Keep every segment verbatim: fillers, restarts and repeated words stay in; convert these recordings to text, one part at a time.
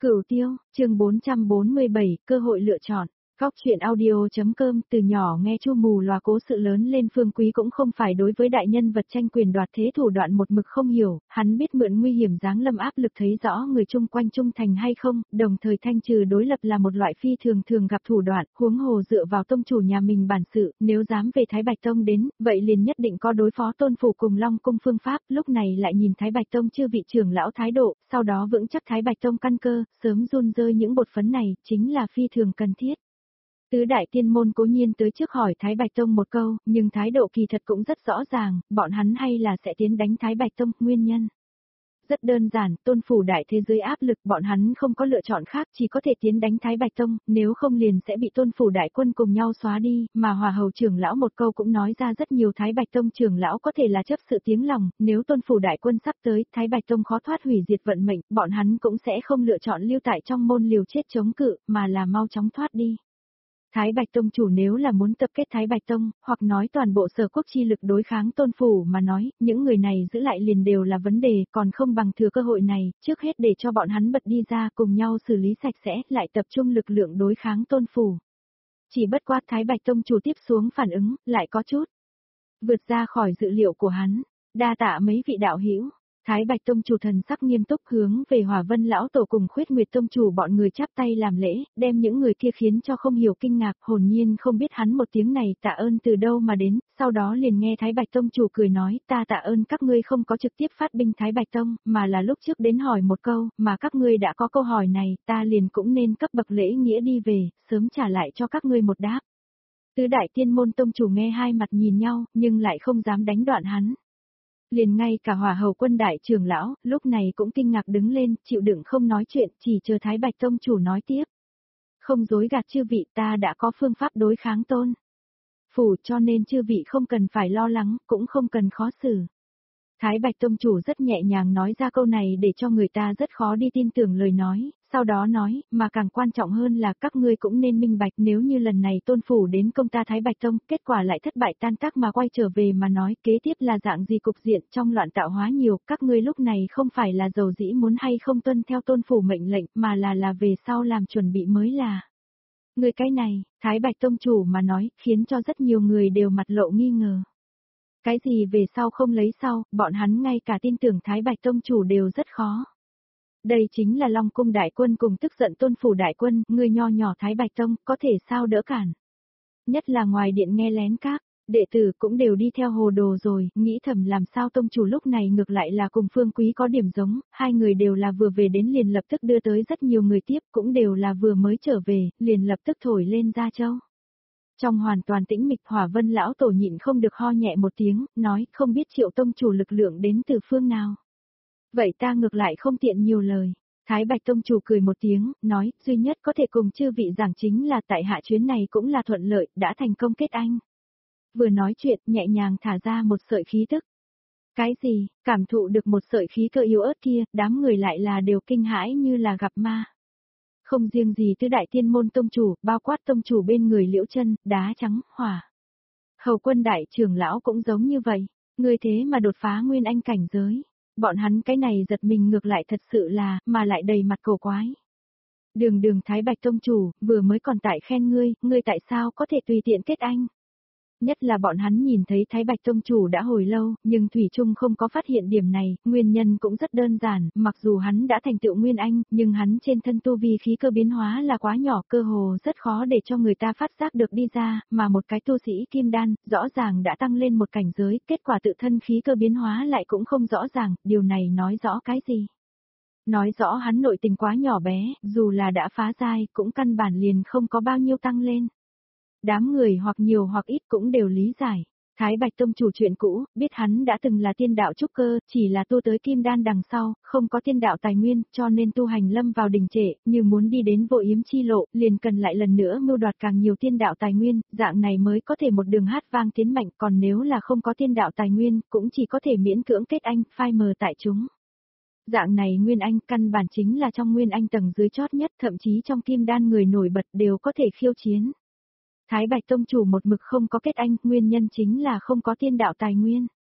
Cửu Tiêu, chương bốn trăm bốn mươi bảy, cơ hội lựa chọn. Góc truyện audio.com. Từ nhỏ nghe Chu Mù Lòa cố sự lớn lên, Phương Quý cũng không phải đối với đại nhân vật tranh quyền đoạt thế thủ đoạn một mực không hiểu, hắn biết mượn nguy hiểm giáng lâm áp lực thấy rõ người chung quanh trung thành hay không, đồng thời thanh trừ đối lập là một loại phi thường thường gặp thủ đoạn, huống hồ dựa vào tông chủ nhà mình bản sự, nếu dám về Thái Bạch Tông đến, vậy liền nhất định có đối phó Tôn phủ cùng Long cung phương pháp, lúc này lại nhìn Thái Bạch Tông chư vị trưởng lão thái độ, sau đó vững chắc Thái Bạch Tông căn cơ, sớm run rơi những bột phấn này, chính là phi thường cần thiết. Tứ đại tiên môn cố nhiên tới trước hỏi Thái Bạch Tông một câu, nhưng thái độ kỳ thật cũng rất rõ ràng, bọn hắn hay là sẽ tiến đánh Thái Bạch Tông, nguyên nhân. Rất đơn giản, Tôn phủ đại thế giới áp lực, bọn hắn không có lựa chọn khác, chỉ có thể tiến đánh Thái Bạch Tông, nếu không liền sẽ bị Tôn phủ đại quân cùng nhau xóa đi, mà Hòa Hầu trưởng lão một câu cũng nói ra rất nhiều Thái Bạch Tông trưởng lão có thể là chấp sự tiếng lòng, nếu Tôn phủ đại quân sắp tới, Thái Bạch Tông khó thoát hủy diệt vận mệnh, bọn hắn cũng sẽ không lựa chọn lưu tại trong môn liều chết chống cự, mà là mau chóng thoát đi. Thái Bạch Tông chủ nếu là muốn tập kết Thái Bạch Tông, hoặc nói toàn bộ sở quốc chi lực đối kháng Tôn phủ mà nói, những người này giữ lại liền đều là vấn đề, còn không bằng thừa cơ hội này, trước hết để cho bọn hắn bật đi ra cùng nhau xử lý sạch sẽ, lại tập trung lực lượng đối kháng Tôn phủ. Chỉ bất quá Thái Bạch Tông chủ tiếp xuống phản ứng, lại có chút vượt ra khỏi dự liệu của hắn, đa tạ mấy vị đạo hữu. Thái Bạch Tông chủ thần sắc nghiêm túc hướng về Hỏa Vân lão tổ cùng Khuyết Nguyệt Tông chủ bọn người chắp tay làm lễ, đem những người kia khiến cho không hiểu kinh ngạc, hồn nhiên không biết hắn một tiếng này tạ ơn từ đâu mà đến, sau đó liền nghe Thái Bạch Tông chủ cười nói, ta tạ ơn các ngươi không có trực tiếp phát binh Thái Bạch Tông, mà là lúc trước đến hỏi một câu, mà các ngươi đã có câu hỏi này, ta liền cũng nên cấp bậc lễ nghĩa đi về, sớm trả lại cho các ngươi một đáp. Tứ đại tiên môn tông chủ nghe hai mặt nhìn nhau, nhưng lại không dám đánh đoạn hắn. Liền ngay cả Hỏa Hầu quân đại trưởng lão, lúc này cũng kinh ngạc đứng lên, chịu đựng không nói chuyện, chỉ chờ Thái Bạch Tông chủ nói tiếp. Không dối gạt chư vị, ta đã có phương pháp đối kháng Tôn phủ, cho nên chư vị không cần phải lo lắng, cũng không cần khó xử. Thái Bạch Tông chủ rất nhẹ nhàng nói ra câu này để cho người ta rất khó đi tin tưởng lời nói, sau đó nói, mà càng quan trọng hơn là các ngươi cũng nên minh bạch, nếu như lần này Tôn phủ đến công ta Thái Bạch Tông, kết quả lại thất bại tan tác mà quay trở về mà nói, kế tiếp là dạng gì cục diện trong loạn tạo hóa nhiều, các ngươi lúc này không phải là dầu dĩ muốn hay không tuân theo Tôn phủ mệnh lệnh, mà là là về sau làm chuẩn bị mới là. Người cái này, Thái Bạch Tông chủ mà nói, khiến cho rất nhiều người đều mặt lộ nghi ngờ. Cái gì về sau không lấy sau, bọn hắn ngay cả tin tưởng Thái Bạch Tông chủ đều rất khó. Đây chính là Long cung đại quân cùng tức giận Tôn phủ đại quân, người nho nhỏ Thái Bạch Tông, có thể sao đỡ cản. Nhất là ngoài điện nghe lén các đệ tử cũng đều đi theo hồ đồ rồi, nghĩ thầm làm sao tông chủ lúc này ngược lại là cùng Phương Quý có điểm giống, hai người đều là vừa về đến liền lập tức đưa tới rất nhiều người tiếp, cũng đều là vừa mới trở về, liền lập tức thổi lên Gia Châu. Trong hoàn toàn tĩnh mịch, Hỏa Vân lão tổ nhịn không được ho nhẹ một tiếng, nói không biết Triệu tông chủ lực lượng đến từ phương nào. Vậy ta ngược lại không tiện nhiều lời. Thái Bạch Tông chủ cười một tiếng, nói, duy nhất có thể cùng chư vị giảng chính là tại hạ chuyến này cũng là thuận lợi, đã thành công kết anh. Vừa nói chuyện, nhẹ nhàng thả ra một sợi khí tức. Cái gì, cảm thụ được một sợi khí cơ yếu ớt kia, đám người lại là đều kinh hãi như là gặp ma. Không riêng gì tứ đại tiên môn tông chủ, bao quát tông chủ bên người Liễu Chân, Đá Trắng, Hỏa Hầu quân đại trưởng lão cũng giống như vậy, người thế mà đột phá nguyên anh cảnh giới. Bọn hắn cái này giật mình ngược lại thật sự là, mà lại đầy mặt cổ quái. Đường đường Thái Bạch Tông chủ, vừa mới còn tại khen ngươi, ngươi tại sao có thể tùy tiện kết anh. Nhất là bọn hắn nhìn thấy Thái Bạch Tông chủ đã hồi lâu, nhưng Thủy Trung không có phát hiện điểm này, nguyên nhân cũng rất đơn giản, mặc dù hắn đã thành tựu Nguyên Anh, nhưng hắn trên thân tu vi khí cơ biến hóa là quá nhỏ, cơ hồ rất khó để cho người ta phát giác được đi ra, mà một cái tu sĩ kim đan, rõ ràng đã tăng lên một cảnh giới, kết quả tự thân khí cơ biến hóa lại cũng không rõ ràng, điều này nói rõ cái gì? Nói rõ hắn nội tình quá nhỏ bé, dù là đã phá giai, cũng căn bản liền không có bao nhiêu tăng lên. Đám người hoặc nhiều hoặc ít cũng đều lý giải. Thái Bạch Tông chủ chuyện cũ, biết hắn đã từng là tiên đạo trúc cơ, chỉ là tu tới kim đan đằng sau, không có tiên đạo tài nguyên, cho nên tu hành lâm vào đình trệ, như muốn đi đến vô yếm chi lộ, liền cần lại lần nữa mưu đoạt càng nhiều tiên đạo tài nguyên, dạng này mới có thể một đường hát vang tiến mạnh, còn nếu là không có tiên đạo tài nguyên, cũng chỉ có thể miễn cưỡng kết anh, phai mờ tại chúng. Dạng này Nguyên Anh căn bản chính là trong Nguyên Anh tầng dưới chót nhất, thậm chí trong kim đan người nổi bật đều có thể khiêu chiến. Thái Bạch Tông chủ một mực không có kết anh, nguyên nhân chính là không có tiên đạo tài nguyên.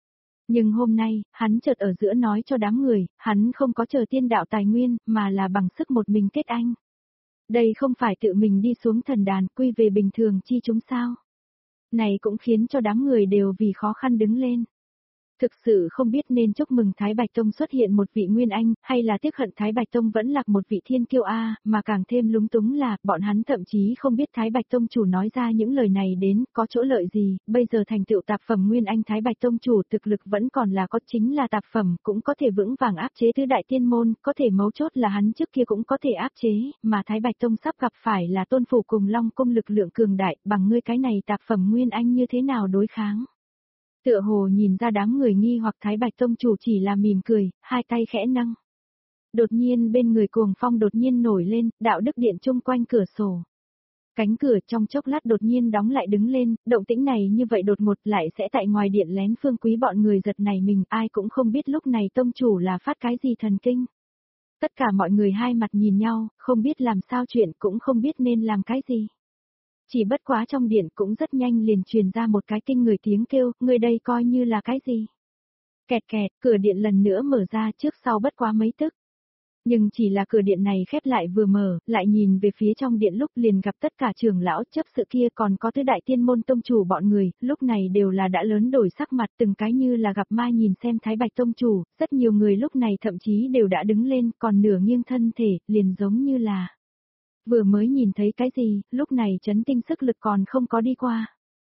Nhưng hôm nay, hắn chợt ở giữa nói cho đám người, hắn không có chờ tiên đạo tài nguyên, mà là bằng sức một mình kết anh. Đây không phải tự mình đi xuống thần đàn quy về bình thường chi chúng sao. Này cũng khiến cho đám người đều vì khó khăn đứng lên. Thực sự không biết nên chúc mừng Thái Bạch Tông xuất hiện một vị Nguyên Anh, hay là tiếc hận Thái Bạch Tông vẫn lạc một vị thiên kiêu A, mà càng thêm lúng túng là, bọn hắn thậm chí không biết Thái Bạch Tông chủ nói ra những lời này đến, có chỗ lợi gì, bây giờ thành tựu tạp phẩm Nguyên Anh Thái Bạch Tông chủ thực lực vẫn còn là có chính là tạp phẩm, cũng có thể vững vàng áp chế tứ đại tiên môn, có thể mấu chốt là hắn trước kia cũng có thể áp chế, mà Thái Bạch Tông sắp gặp phải là tôn phủ cùng Long Cung lực lượng cường đại, bằng ngươi cái này tạp phẩm Nguyên Anh như thế nào đối kháng. Tựa hồ nhìn ra đám người nghi hoặc Thái Bạch Tông chủ chỉ là mỉm cười, hai tay khẽ nâng. Đột nhiên bên người cuồng phong đột nhiên nổi lên, đạo đức điện chung quanh cửa sổ. Cánh cửa trong chốc lát đột nhiên đóng lại đứng lên, động tĩnh này như vậy đột ngột lại sẽ tại ngoài điện lén Phương Quý bọn người giật này mình, ai cũng không biết lúc này tông chủ là phát cái gì thần kinh. Tất cả mọi người hai mặt nhìn nhau, không biết làm sao chuyện cũng không biết nên làm cái gì. Chỉ bất quá trong điện cũng rất nhanh liền truyền ra một cái kinh người tiếng kêu, người đây coi như là cái gì. Kẹt kẹt, cửa điện lần nữa mở ra trước sau bất quá mấy tức. Nhưng chỉ là cửa điện này khép lại vừa mở, lại nhìn về phía trong điện lúc liền gặp tất cả trưởng lão chấp sự kia còn có tứ đại tiên môn tông chủ bọn người, lúc này đều là đã lớn đổi sắc mặt từng cái như là gặp ma nhìn xem Thái Bạch tông chủ, rất nhiều người lúc này thậm chí đều đã đứng lên còn nửa nghiêng thân thể, liền giống như là vừa mới nhìn thấy cái gì, lúc này chấn tinh sức lực còn không có đi qua.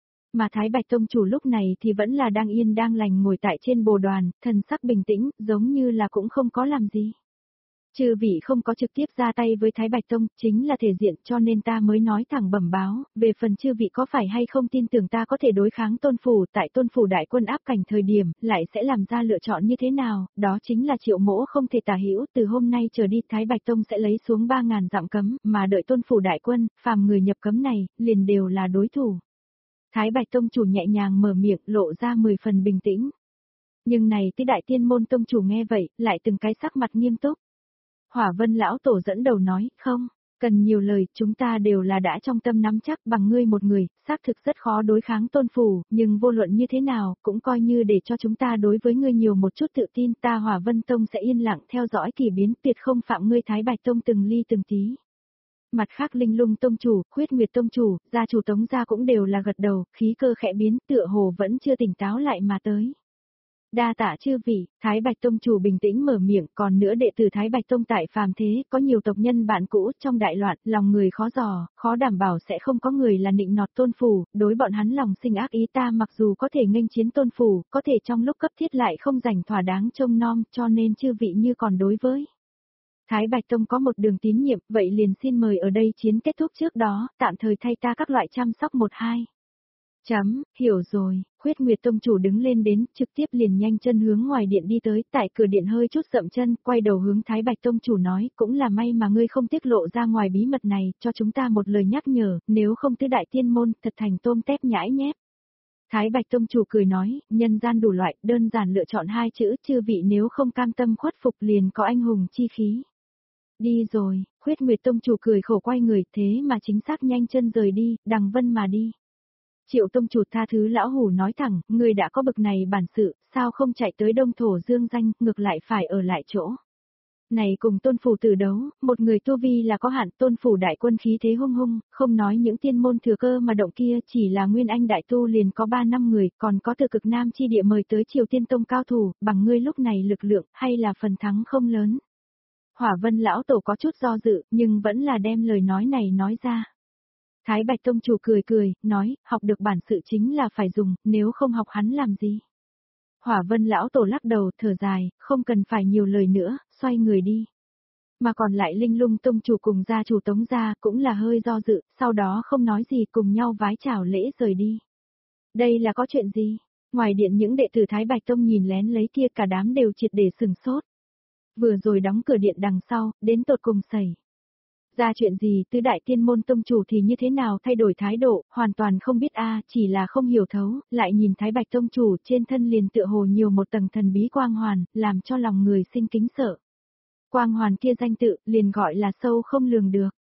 Mà Thái Bạch Tông chủ lúc này thì vẫn là đang yên đang lành ngồi tại trên bồ đoàn, thần sắc bình tĩnh, giống như là cũng không có làm gì. Chư vị không có trực tiếp ra tay với Thái Bạch Tông, chính là thể diện cho nên ta mới nói thẳng bẩm báo, về phần chư vị có phải hay không tin tưởng ta có thể đối kháng tôn phủ tại tôn phủ đại quân áp cảnh thời điểm, lại sẽ làm ra lựa chọn như thế nào, đó chính là Triệu Mỗ không thể tả hữu, từ hôm nay trở đi Thái Bạch Tông sẽ lấy xuống ba ngàn dặm cấm, mà đợi tôn phủ đại quân, phàm người nhập cấm này, liền đều là đối thủ. Thái Bạch Tông chủ nhẹ nhàng mở miệng lộ ra mười phần bình tĩnh. Nhưng này tứ đại tiên môn tông chủ nghe vậy, lại từng cái sắc mặt nghiêm túc. Hỏa Vân lão tổ dẫn đầu nói, không, cần nhiều lời, chúng ta đều là đã trong tâm nắm chắc bằng ngươi một người, xác thực rất khó đối kháng tôn phủ, nhưng vô luận như thế nào, cũng coi như để cho chúng ta đối với ngươi nhiều một chút tự tin, ta Hỏa Vân Tông sẽ yên lặng theo dõi kỳ biến, tuyệt không phạm ngươi Thái Bạch Tông từng ly từng tí. Mặt khác Linh Lung Tông chủ, Khuyết Nguyệt Tông chủ, gia chủ Tống gia cũng đều là gật đầu, khí cơ khẽ biến, tựa hồ vẫn chưa tỉnh táo lại mà tới. Đa tạ chư vị, Thái Bạch Tông chủ bình tĩnh mở miệng, còn nữa đệ tử Thái Bạch Tông tại phàm thế, có nhiều tộc nhân bạn cũ, trong đại loạn, lòng người khó dò, khó đảm bảo sẽ không có người là nịnh nọt tôn phủ, đối bọn hắn lòng sinh ác ý ta mặc dù có thể nghênh chiến tôn phủ, có thể trong lúc cấp thiết lại không dành thỏa đáng trông nom, cho nên chư vị như còn đối với. Thái Bạch Tông có một đường tín nhiệm, vậy liền xin mời ở đây chiến kết thúc trước đó, tạm thời thay ta các loại chăm sóc một hai. Chấm, hiểu rồi, Khuyết Nguyệt Tông chủ đứng lên đến, trực tiếp liền nhanh chân hướng ngoài điện đi tới, tại cửa điện hơi chút dậm chân, quay đầu hướng Thái Bạch Tông chủ nói, cũng là may mà ngươi không tiết lộ ra ngoài bí mật này, cho chúng ta một lời nhắc nhở, nếu không tứ đại tiên môn, thật thành tôm tép nhãi nhép. Thái Bạch Tông chủ cười nói, nhân gian đủ loại, đơn giản lựa chọn hai chữ, chư vị nếu không cam tâm khuất phục liền có anh hùng chi khí. Đi rồi, Khuyết Nguyệt Tông chủ cười khổ quay người, thế mà chính xác nhanh chân rời đi, đằng vân mà đi. Triệu Tông chủ tha thứ lão hủ nói thẳng, người đã có bực này bản sự, sao không chạy tới đông thổ dương danh, ngược lại phải ở lại chỗ. Này cùng tôn phủ tử đấu, một người tu vi là có hạn, tôn phủ đại quân khí thế hung hung, không nói những tiên môn thừa cơ mà động kia chỉ là nguyên anh đại tu liền có ba năm người, còn có từ cực nam chi địa mời tới Triều Tiên Tông cao thủ, bằng ngươi lúc này lực lượng, hay là phần thắng không lớn. Hỏa Vân lão tổ có chút do dự, nhưng vẫn là đem lời nói này nói ra. Thái Bạch Tông chủ cười cười, nói, học được bản sự chính là phải dùng, nếu không học hắn làm gì. Hỏa Vân lão tổ lắc đầu, thở dài, không cần phải nhiều lời nữa, xoay người đi. Mà còn lại Linh Lung Tông chủ cùng gia chủ Tống gia cũng là hơi do dự, sau đó không nói gì cùng nhau vái chào lễ rời đi. Đây là có chuyện gì? Ngoài điện những đệ tử Thái Bạch Tông nhìn lén lấy kia cả đám đều triệt để sừng sốt. Vừa rồi đóng cửa điện đằng sau, đến tột cùng xảy ra chuyện gì, tứ đại tiên môn tông chủ thì như thế nào thay đổi thái độ, hoàn toàn không biết a, chỉ là không hiểu thấu, lại nhìn Thái Bạch tông chủ trên thân liền tựa hồ nhiều một tầng thần bí quang hoàn, làm cho lòng người sinh kính sợ. Quang hoàn kia danh tự, liền gọi là sâu không lường được.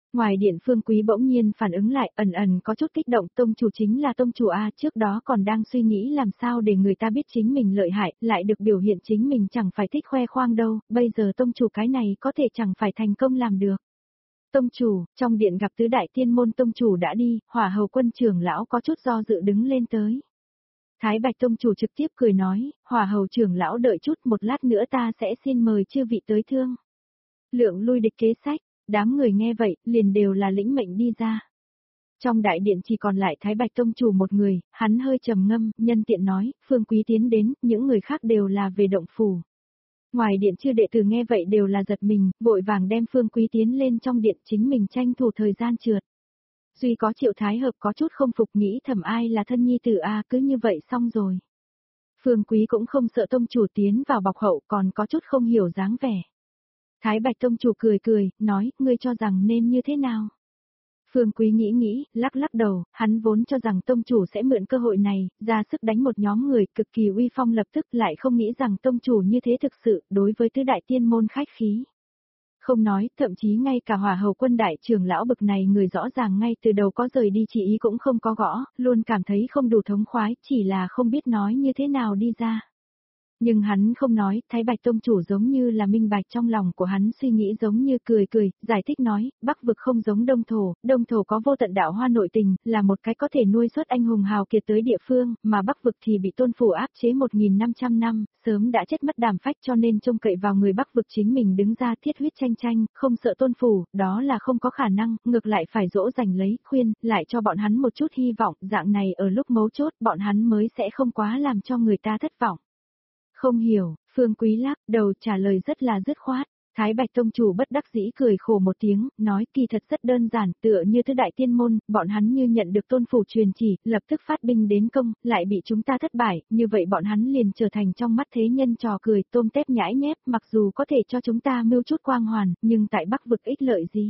Ngoài điện Phương Quý bỗng nhiên phản ứng lại, ẩn ẩn có chút kích động, tông chủ chính là tông chủ A, trước đó còn đang suy nghĩ làm sao để người ta biết chính mình lợi hại, lại được biểu hiện chính mình chẳng phải thích khoe khoang đâu, bây giờ tông chủ cái này có thể chẳng phải thành công làm được. Tông chủ, trong điện gặp tứ đại tiên môn tông chủ đã đi, Hỏa Hầu Quân trưởng lão có chút do dự đứng lên tới. Thái Bạch tông chủ trực tiếp cười nói, Hỏa Hầu trưởng lão đợi chút một lát nữa ta sẽ xin mời chư vị tới thương. Lượng lui địch kế sách, đám người nghe vậy, liền đều là lĩnh mệnh đi ra. Trong đại điện chỉ còn lại Thái Bạch tông chủ một người, hắn hơi trầm ngâm, nhân tiện nói, Phương Quý tiến đến, những người khác đều là về động phủ. Ngoài điện chư đệ tử nghe vậy đều là giật mình, vội vàng đem Phương Quý tiến lên trong điện chính mình tranh thủ thời gian trượt. Duy có Triệu Thái Hợp có chút không phục nghĩ thầm ai là thân nhi tử a cứ như vậy xong rồi. Phương Quý cũng không sợ tông chủ tiến vào bọc hậu còn có chút không hiểu dáng vẻ. Thái Bạch tông chủ cười cười, nói, ngươi cho rằng nên như thế nào? Phương Quý nghĩ nghĩ, lắc lắc đầu, hắn vốn cho rằng tông chủ sẽ mượn cơ hội này, ra sức đánh một nhóm người cực kỳ uy phong lập tức lại không nghĩ rằng tông chủ như thế thực sự, đối với tứ đại tiên môn khách khí. Không nói, thậm chí ngay cả Hỏa Hầu Quân đại trưởng lão bực này người rõ ràng ngay từ đầu có rời đi chỉ ý cũng không có gõ, luôn cảm thấy không đủ thống khoái, chỉ là không biết nói như thế nào đi ra. Nhưng hắn không nói, Thái Bạch tông chủ giống như là minh bạch trong lòng của hắn suy nghĩ giống như cười cười, giải thích nói, Bắc vực không giống Đông thổ, Đông thổ có vô tận đạo hoa nội tình, là một cái có thể nuôi xuất anh hùng hào kiệt tới địa phương, mà Bắc vực thì bị tôn phủ áp chế một nghìn năm trăm năm, sớm đã chết mất đàm phách cho nên trông cậy vào người Bắc vực chính mình đứng ra thiết huyết tranh tranh, không sợ tôn phủ, đó là không có khả năng, ngược lại phải dỗ dành lấy, khuyên, lại cho bọn hắn một chút hy vọng, dạng này ở lúc mấu chốt bọn hắn mới sẽ không quá làm cho người ta thất vọng. Không hiểu, Phương Quý lắc đầu trả lời rất là dứt khoát. Thái Bạch tông chủ bất đắc dĩ cười khổ một tiếng, nói kỳ thật rất đơn giản, tựa như tứ đại tiên môn, bọn hắn như nhận được tôn phủ truyền chỉ, lập tức phát binh đến công, lại bị chúng ta thất bại, như vậy bọn hắn liền trở thành trong mắt thế nhân trò cười, tôm tép nhãi nhép, mặc dù có thể cho chúng ta mưu chút quang hoàn, nhưng tại Bắc vực ích lợi gì?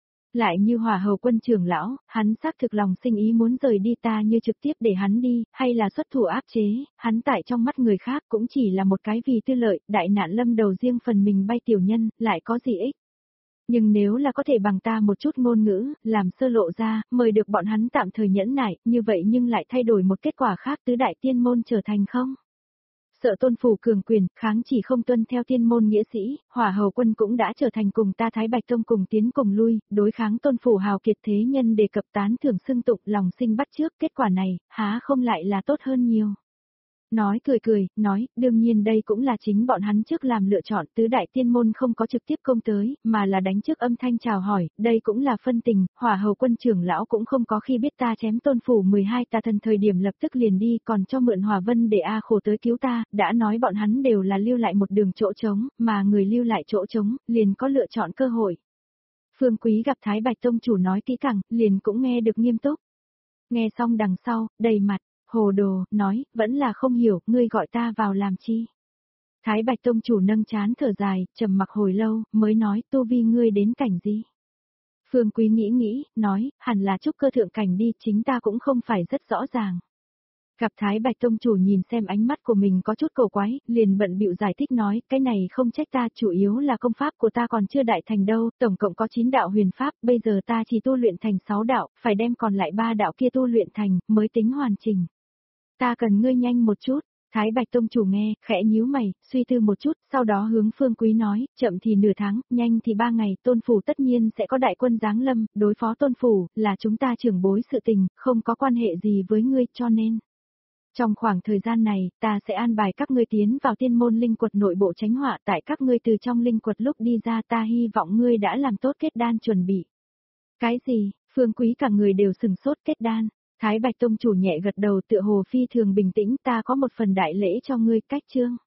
Lại như Hỏa Hầu Quân trưởng lão, hắn xác thực lòng sinh ý muốn rời đi ta như trực tiếp để hắn đi, hay là xuất thủ áp chế, hắn tại trong mắt người khác cũng chỉ là một cái vì tư lợi, đại nạn lâm đầu riêng phần mình bay tiểu nhân, lại có gì ích. Nhưng nếu là có thể bằng ta một chút ngôn ngữ, làm sơ lộ ra, mời được bọn hắn tạm thời nhẫn nại, như vậy nhưng lại thay đổi một kết quả khác tứ đại tiên môn trở thành không? Sợ tôn phủ cường quyền, kháng chỉ không tuân theo tiên môn nghĩa sĩ, Hỏa Hầu Quân cũng đã trở thành cùng ta Thái Bạch tông cùng tiến cùng lui, đối kháng tôn phủ hào kiệt thế nhân đề cập tán thưởng xưng tụng lòng sinh bắt trước, kết quả này, há không lại là tốt hơn nhiều. Nói cười cười, nói, đương nhiên đây cũng là chính bọn hắn trước làm lựa chọn, tứ đại tiên môn không có trực tiếp công tới, mà là đánh trước âm thanh chào hỏi, đây cũng là phân tình, Hỏa Hầu Quân trưởng lão cũng không có khi biết ta chém tôn phủ mười hai tà thần thời điểm lập tức liền đi, còn cho mượn Hỏa Vân để A khổ tới cứu ta, đã nói bọn hắn đều là lưu lại một đường chỗ trống, mà người lưu lại chỗ trống, liền có lựa chọn cơ hội. Phương Quý gặp Thái Bạch tông chủ nói kỹ càng, liền cũng nghe được nghiêm túc. Nghe xong đằng sau, đầy mặt hồ đồ, nói, vẫn là không hiểu, ngươi gọi ta vào làm chi. Thái Bạch tông chủ nâng chán thở dài, trầm mặc hồi lâu, mới nói, tu vi ngươi đến cảnh gì. Phương Quý nghĩ nghĩ, nói, hẳn là trúc cơ thượng cảnh đi, chính ta cũng không phải rất rõ ràng. Gặp Thái Bạch tông chủ nhìn xem ánh mắt của mình có chút cầu quái, liền bận bịu giải thích nói, cái này không trách ta, chủ yếu là công pháp của ta còn chưa đại thành đâu, tổng cộng có chín đạo huyền pháp, bây giờ ta chỉ tu luyện thành sáu đạo, phải đem còn lại ba đạo kia tu luyện thành, mới tính hoàn chỉnh. Ta cần ngươi nhanh một chút. Thái Bạch tông chủ nghe, khẽ nhíu mày, suy tư một chút, sau đó hướng Phương Quý nói, chậm thì nửa tháng, nhanh thì ba ngày, tôn phủ tất nhiên sẽ có đại quân giáng lâm, đối phó tôn phủ, là chúng ta trưởng bối sự tình, không có quan hệ gì với ngươi, cho nên. Trong khoảng thời gian này, ta sẽ an bài các ngươi tiến vào tiên môn linh quật nội bộ tránh họa, tại các ngươi từ trong linh quật lúc đi ra, ta hy vọng ngươi đã làm tốt kết đan chuẩn bị. Cái gì? Phương Quý cả người đều sừng sốt kết đan. Thái Bạch tông chủ nhẹ gật đầu tựa hồ phi thường bình tĩnh, ta có một phần đại lễ cho ngươi, cách chương.